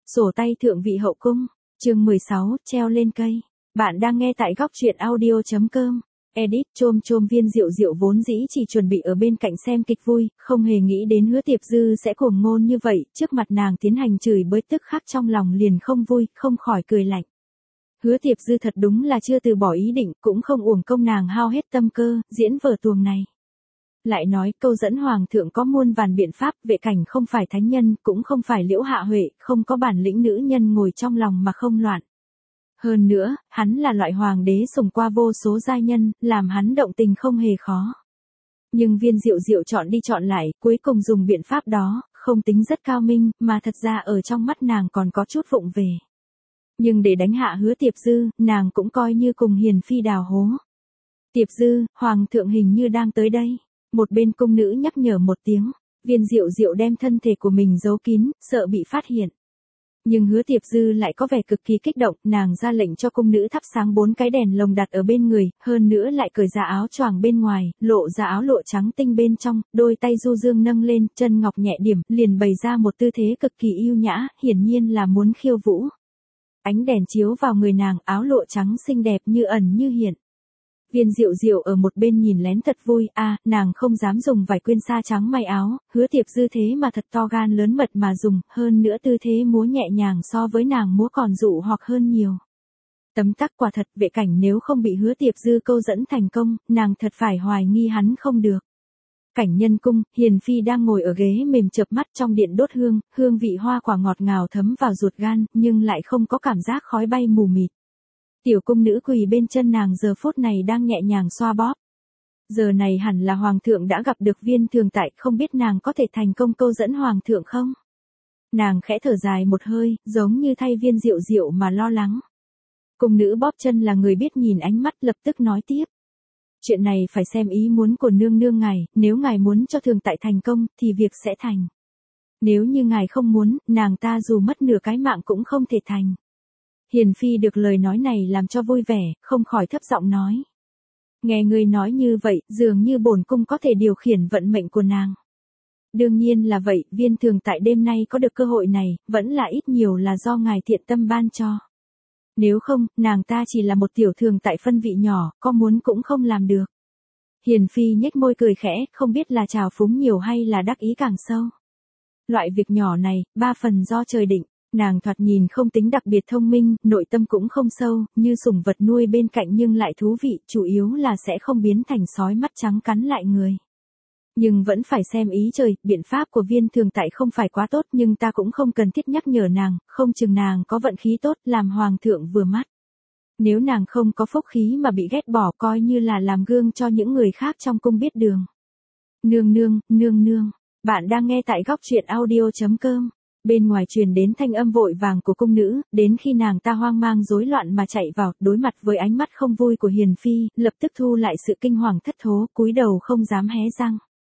Sổ tay thượng vị hậu cung, chương 16, treo lên cây. Bạn đang nghe tại góc truyện audio.com. Edit chôm chôm Viên Diệu Diệu vốn dĩ chỉ chuẩn bị ở bên cạnh xem kịch vui, không hề nghĩ đến Hứa Tiệp Dư sẽ cuồng ngôn như vậy, trước mặt nàng tiến hành chửi bới tức khắc trong lòng liền không vui, không khỏi cười lạnh. Hứa Tiệp Dư thật đúng là chưa từ bỏ ý định, cũng không uổng công nàng hao hết tâm cơ, diễn vở tuồng này. Lại nói câu dẫn hoàng thượng có muôn vàn biện pháp, Vệ Cảnh không phải thánh nhân, cũng không phải Liễu Hạ Huệ, không có bản lĩnh nữ nhân ngồi trong lòng mà không loạn. Hơn nữa, hắn là loại hoàng đế sủng qua vô số giai nhân, làm hắn động tình không hề khó. Nhưng Viên Diệu Diệu chọn đi chọn lại, cuối cùng dùng biện pháp đó, không tính rất cao minh, mà thật ra ở trong mắt nàng còn có chút vụng về. Nhưng để đánh hạ Hứa Tiệp Dư, nàng cũng coi như cùng hiền phi đào hố. Tiệp Dư, hoàng thượng hình như đang tới đây. Một bên cung nữ nhắc nhở một tiếng, Viên Diệu Diệu đem thân thể của mình giấu kín, sợ bị phát hiện. Nhưng Hứa Tiệp Dư lại có vẻ cực kỳ kích động, nàng ra lệnh cho cung nữ thắp sáng 4 cái đèn lồng đặt ở bên người, hơn nữa lại cởi ra áo choàng bên ngoài, lộ ra áo lụa trắng tinh bên trong, đôi tay du dương nâng lên, chân ngọc nhẹ điểm, liền bày ra một tư thế cực kỳ yêu nhã, hiển nhiên là muốn khiêu vũ. Ánh đèn chiếu vào người nàng, áo lụa trắng xinh đẹp như ẩn như hiện. Viên Diệu Diệu ở một bên nhìn lén thật vui, nàng không dám dùng vải quyên sa trắng may áo, Hứa Tiệp Dư thế mà thật to gan lớn mật mà dùng, hơn nữa tư thế múa nhẹ nhàng so với nàng múa còn dụ hoặc hơn nhiều. Tấm tắc quả thật, Vệ Cảnh nếu không bị Hứa Tiệp Dư câu dẫn thành công, nàng thật phải hoài nghi hắn không được. Cảnh nhân cung, hiền phi đang ngồi ở ghế mềm chợp mắt trong điện đốt hương, hương vị hoa quả ngọt ngào thấm vào ruột gan, nhưng lại không có cảm giác khói bay mù mịt. Tiểu cung nữ quỳ bên chân nàng giờ phút này đang nhẹ nhàng xoa bóp. Giờ này hẳn là hoàng thượng đã gặp được Viên Thường Tại, không biết nàng có thể thành công câu dẫn hoàng thượng không? Nàng khẽ thở dài một hơi, giống như thay Viên Diệu Diệu mà lo lắng. Cung nữ bóp chân là người biết nhìn ánh mắt, lập tức nói tiếp. Chuyện này phải xem ý muốn của nương nương ngài, nếu ngài muốn cho Thường Tại thành công, thì việc sẽ thành. Nếu như ngài không muốn, nàng ta dù mất nửa cái mạng cũng không thể thành. Hiền phi được lời nói này làm cho vui vẻ, không khỏi thấp giọng nói. Nghe ngươi nói như vậy, dường như bổn cung có thể điều khiển vận mệnh của nàng. Đương nhiên là vậy, Viên Thường Tại đêm nay có được cơ hội này, vẫn là ít nhiều là do ngài thiện tâm ban cho. Nếu không, nàng ta chỉ là một tiểu thường tại phân vị nhỏ, có muốn cũng không làm được. Hiền phi nhếch môi cười khẽ, không biết là trào phúng nhiều hay là đắc ý càng sâu. Loại việc nhỏ này, 3 phần do trời định. Nàng thoạt nhìn không tính đặc biệt thông minh, nội tâm cũng không sâu, như sủng vật nuôi bên cạnh nhưng lại thú vị, chủ yếu là sẽ không biến thành sói mắt trắng cắn lại người. Nhưng vẫn phải xem ý trời, biện pháp của Viên Thường Tại không phải quá tốt nhưng ta cũng không cần thiết nhắc nhở nàng, không chừng nàng có vận khí tốt làm hoàng thượng vừa mắt. Nếu nàng không có phúc khí mà bị ghét bỏ coi như là làm gương cho những người khác trong cung biết đường. Nương nương, bạn đang nghe tại góc truyện audio.com. Bên ngoài truyền đến thanh âm vội vàng của cung nữ, đến khi nàng ta hoang mang rối loạn mà chạy vào, đối mặt với ánh mắt không vui của hiền phi, lập tức thu lại sự kinh hoàng thất thố, cúi đầu không dám hé răng.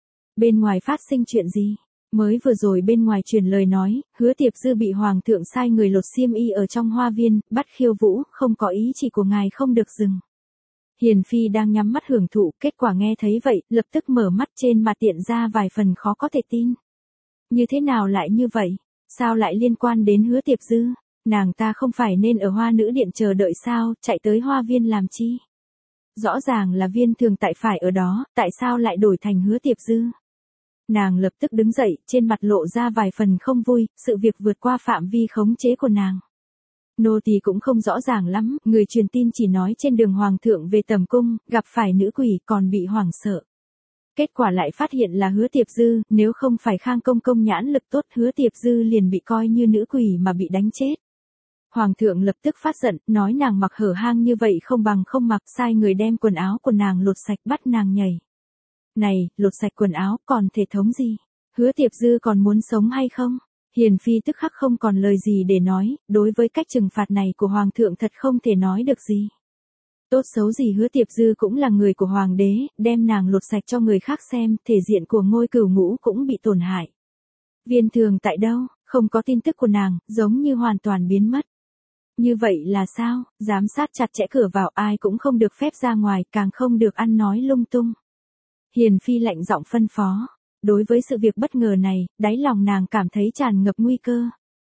Bên ngoài phát sinh chuyện gì? Mới vừa rồi bên ngoài truyền lời nói, Hứa Tiệp Dư bị hoàng thượng sai người lột xiêm y ở trong hoa viên, bắt khiêu vũ, không có ý chỉ của ngài không được dừng. Hiền phi đang nhắm mắt hưởng thụ, kết quả nghe thấy vậy, lập tức mở mắt trên mặt tiện ra vài phần khó có thể tin. Như thế nào lại như vậy? Sao lại liên quan đến Hứa Tiệp Dư? Nàng ta không phải nên ở Hoa Nữ Điện chờ đợi sao, chạy tới hoa viên làm chi? Rõ ràng là Viên Thường Tại phải ở đó, tại sao lại đổi thành Hứa Tiệp Dư? Nàng lập tức đứng dậy, trên mặt lộ ra vài phần không vui, sự việc vượt qua phạm vi khống chế của nàng. Nô tỳ cũng không rõ ràng lắm, người truyền tin chỉ nói trên đường hoàng thượng về tầm cung, gặp phải nữ quỷ còn bị hoảng sợ. Kết quả lại phát hiện là Hứa Tiệp Dư, nếu không phải Khang công công nhãn lực tốt, Hứa Tiệp Dư liền bị coi như nữ quỷ mà bị đánh chết. Hoàng thượng lập tức phát giận, nói nàng mặc hở hang như vậy không bằng không mặc, sai người đem quần áo của nàng lột sạch bắt nàng nhảy. Này, lột sạch quần áo còn thể thống gì? Hứa Tiệp Dư còn muốn sống hay không? Hiền phi tức khắc không còn lời gì để nói, đối với cách trừng phạt này của hoàng thượng thật không thể nói được gì. Tốt xấu gì Hứa Tiệp Dư cũng là người của hoàng đế, đem nàng lột sạch cho người khác xem, thể diện của ngôi cửu ngũ cũng bị tổn hại. Viên Thường Tại đâu, không có tin tức của nàng, giống như hoàn toàn biến mất. Như vậy là sao, giám sát chặt chẽ cửa vào, ai cũng không được phép ra ngoài, càng không được ăn nói lung tung. Hiền phi lạnh giọng phân phó. Đối với sự việc bất ngờ này, đáy lòng nàng cảm thấy tràn ngập nguy cơ.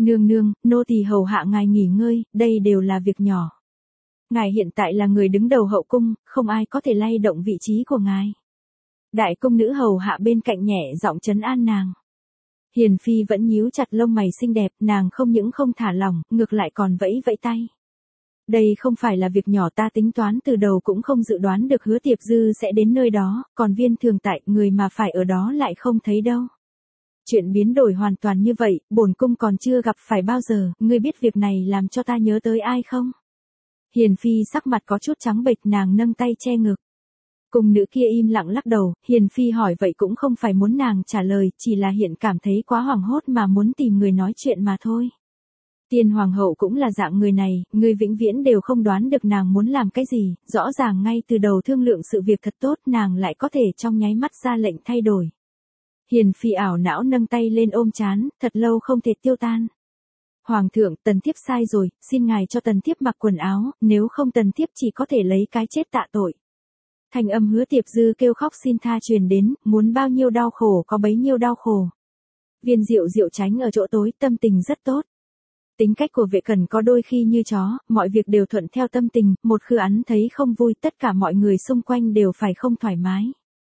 Nương nương, nô tỳ hầu hạ ngài nghỉ ngơi, đây đều là việc nhỏ. Ngài hiện tại là người đứng đầu hậu cung, không ai có thể lay động vị trí của ngài. Đại cung nữ hầu hạ bên cạnh nhẹ giọng trấn an nàng. Hiền phi vẫn nhíu chặt lông mày xinh đẹp, nàng không những không thả lỏng, ngược lại còn vẫy vẫy tay. Đây không phải là việc nhỏ, ta tính toán từ đầu cũng không dự đoán được Hứa Tiệp Dư sẽ đến nơi đó, còn Viên Thường tại, người mà phải ở đó lại không thấy đâu. Chuyện biến đổi hoàn toàn như vậy, bổn cung còn chưa gặp phải bao giờ, ngươi biết việc này làm cho ta nhớ tới ai không? Hiền phi sắc mặt có chút trắng bệch, nàng nâng tay che ngực. Cung nữ kia im lặng lắc đầu, Hiền phi hỏi vậy cũng không phải muốn nàng trả lời, chỉ là hiện cảm thấy quá hoảng hốt mà muốn tìm người nói chuyện mà thôi. Tiên hoàng hậu cũng là dạng người này, người vĩnh viễn đều không đoán được nàng muốn làm cái gì, rõ ràng ngay từ đầu thương lượng sự việc thật tốt, nàng lại có thể trong nháy mắt ra lệnh thay đổi. Hiền phi ảo não nâng tay lên ôm trán, thật lâu không thể tiêu tan. Hoàng thượng, tần thiếp sai rồi, xin ngài cho tần thiếp mặc quần áo, nếu không tần thiếp chỉ có thể lấy cái chết tạ tội. Thanh âm Hứa Tiệp Dư kêu khóc xin tha truyền đến, muốn bao nhiêu đau khổ có bấy nhiêu đau khổ. Viên Diệu Diệu tránh ở chỗ tối, tâm tình rất tốt. Tính cách của Vệ Cẩn có đôi khi như chó, mọi việc đều thuận theo tâm tình, một khi hắn thấy không vui, tất cả mọi người xung quanh đều phải không thoải mái.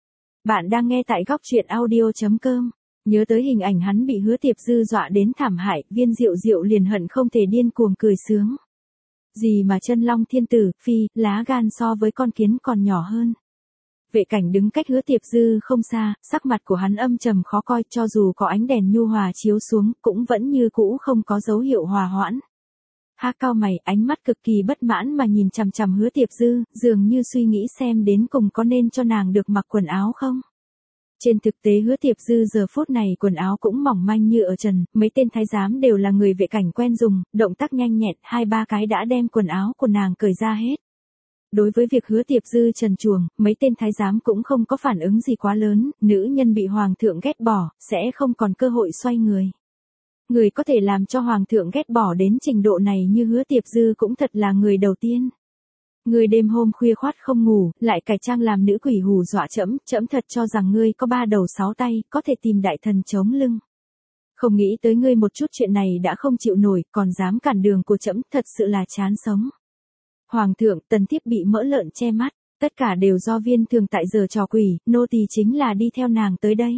Bạn đang nghe tại góc truyện audio.com. Nhớ tới hình ảnh hắn bị Hứa Tiệp Dư dọa đến thảm hại, Viên Diệu Diệu liền hận không thể điên cuồng cười sướng. Gì mà chân long thiên tử, phi, lá gan so với con kiến còn nhỏ hơn. Vệ Cảnh đứng cách Hứa Tiệp Dư không xa, sắc mặt của hắn âm trầm khó coi, cho dù có ánh đèn nhu hòa chiếu xuống, cũng vẫn như cũ không có dấu hiệu hòa hoãn. Há cao mày, ánh mắt cực kỳ bất mãn mà nhìn chằm chằm Hứa Tiệp Dư, dường như suy nghĩ xem đến cùng có nên cho nàng được mặc quần áo không. Trên thực tế Hứa Tiệp Dư giờ phút này quần áo cũng mỏng manh như ở trần, mấy tên thái giám đều là người Vệ Cảnh quen dùng, động tác nhanh nhẹn, 2-3 cái đã đem quần áo của nàng cởi ra hết. Đối với việc Hứa Tiệp Dư trần truồng, mấy tên thái giám cũng không có phản ứng gì quá lớn, nữ nhân bị hoàng thượng ghét bỏ, sẽ không còn cơ hội xoay người. Người có thể làm cho hoàng thượng ghét bỏ đến trình độ này như Hứa Tiệp Dư cũng thật là người đầu tiên. Người đêm hôm khuya khoắt không ngủ, lại cải trang làm nữ quỷ hù dọa trẫm, trẫm thật cho rằng ngươi có 3 đầu 6 tay, có thể tìm đại thần chống lưng. Không nghĩ tới ngươi một chút chuyện này đã không chịu nổi, còn dám cản đường của trẫm, thật sự là chán sống. Hoàng thượng, tần thiếp bị mỡ lợn che mắt, tất cả đều do Viên Thường tại giờ trò quỷ, nô tỳ chính là đi theo nàng tới đây.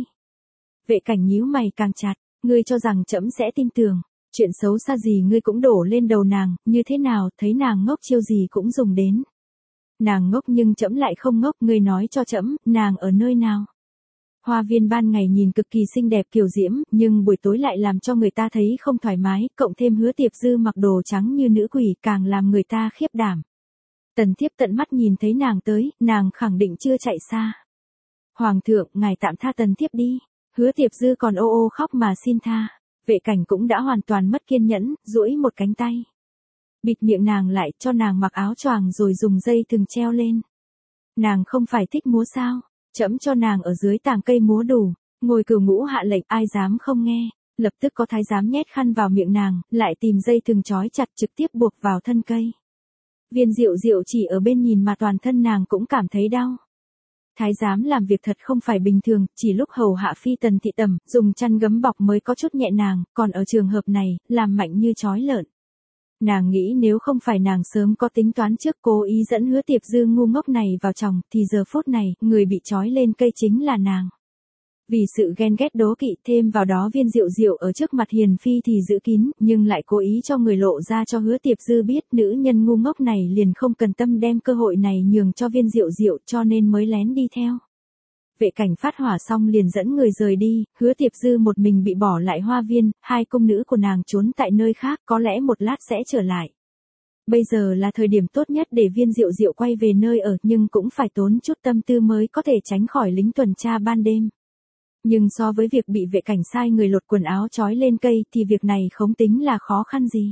Vệ Cảnh nhíu mày càng chặt, ngươi cho rằng trẫm sẽ tin tưởng, chuyện xấu xa gì ngươi cũng đổ lên đầu nàng, như thế nào, thấy nàng ngốc chiêu gì cũng dùng đến. Nàng ngốc nhưng trẫm lại không ngốc, ngươi nói cho trẫm, nàng ở nơi nào? Hoa viên ban ngày nhìn cực kỳ xinh đẹp kiều diễm, nhưng buổi tối lại làm cho người ta thấy không thoải mái, cộng thêm Hứa Tiệp Dư mặc đồ trắng như nữ quỷ càng làm người ta khiếp đảm. Tần thiếp tận mắt nhìn thấy nàng tới, nàng khẳng định chưa chạy xa. Hoàng thượng, ngài tạm tha tần thiếp đi. Hứa Tiệp Dư còn ô ô khóc mà xin tha. Vệ Cảnh cũng đã hoàn toàn mất kiên nhẫn, duỗi một cánh tay. Bịt miệng nàng lại, cho nàng mặc áo choàng rồi dùng dây thừng treo lên. Nàng không phải thích múa sao? Trẫm cho nàng ở dưới tàng cây múa đủ. Ngồi Cửu Ngũ hạ lệnh, ai dám không nghe. Lập tức có thái giám nhét khăn vào miệng nàng, lại tìm dây thừng trói chặt trực tiếp buộc vào thân cây. Viên Diệu Diệu chỉ ở bên nhìn mà toàn thân nàng cũng cảm thấy đau. Thái giám làm việc thật không phải bình thường, chỉ lúc hầu hạ phi tần thị tẩm, dùng chăn gấm bọc mới có chút nhẹ nàng, còn ở trường hợp này, làm mạnh như chói lợn. Nàng nghĩ nếu không phải nàng sớm có tính toán trước cố ý dẫn Hứa Tiệp Dư ngu ngốc này vào chồng, thì giờ phút này, người bị trói lên cây chính là nàng. Vì sự ghen ghét đố kỵ thêm vào đó Viên Diệu Diệu ở trước mặt Hiền Phi thì giữ kín, nhưng lại cố ý cho người lộ ra cho Hứa Tiệp Dư biết nữ nhân ngu ngốc này liền không cần tâm đem cơ hội này nhường cho Viên Diệu Diệu cho nên mới lén đi theo. Vệ Cảnh phát hỏa xong liền dẫn người rời đi, Hứa Tiệp Dư một mình bị bỏ lại hoa viên, 2 cung nữ của nàng trốn tại nơi khác, có lẽ một lát sẽ trở lại. Bây giờ là thời điểm tốt nhất để Viên Diệu Diệu quay về nơi ở, nhưng cũng phải tốn chút tâm tư mới có thể tránh khỏi lính tuần tra ban đêm. Nhưng so với việc bị Vệ Cảnh sai người lột quần áo trói lên cây thì việc này không tính là khó khăn gì.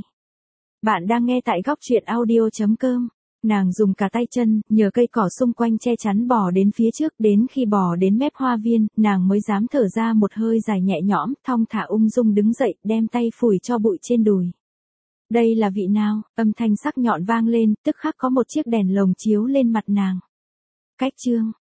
Bạn đang nghe tại góc truyện audio.com. Nàng dùng cả tay chân, nhờ cây cỏ xung quanh che chắn bò đến phía trước, đến khi bò đến mép hoa viên, nàng mới dám thở ra một hơi dài nhẹ nhõm, thong thả ung dung đứng dậy, đem tay phủi cho bụi trên đùi. Đây là vị nào? Âm thanh sắc nhọn vang lên, tức khắc có một chiếc đèn lồng chiếu lên mặt nàng. Cách chương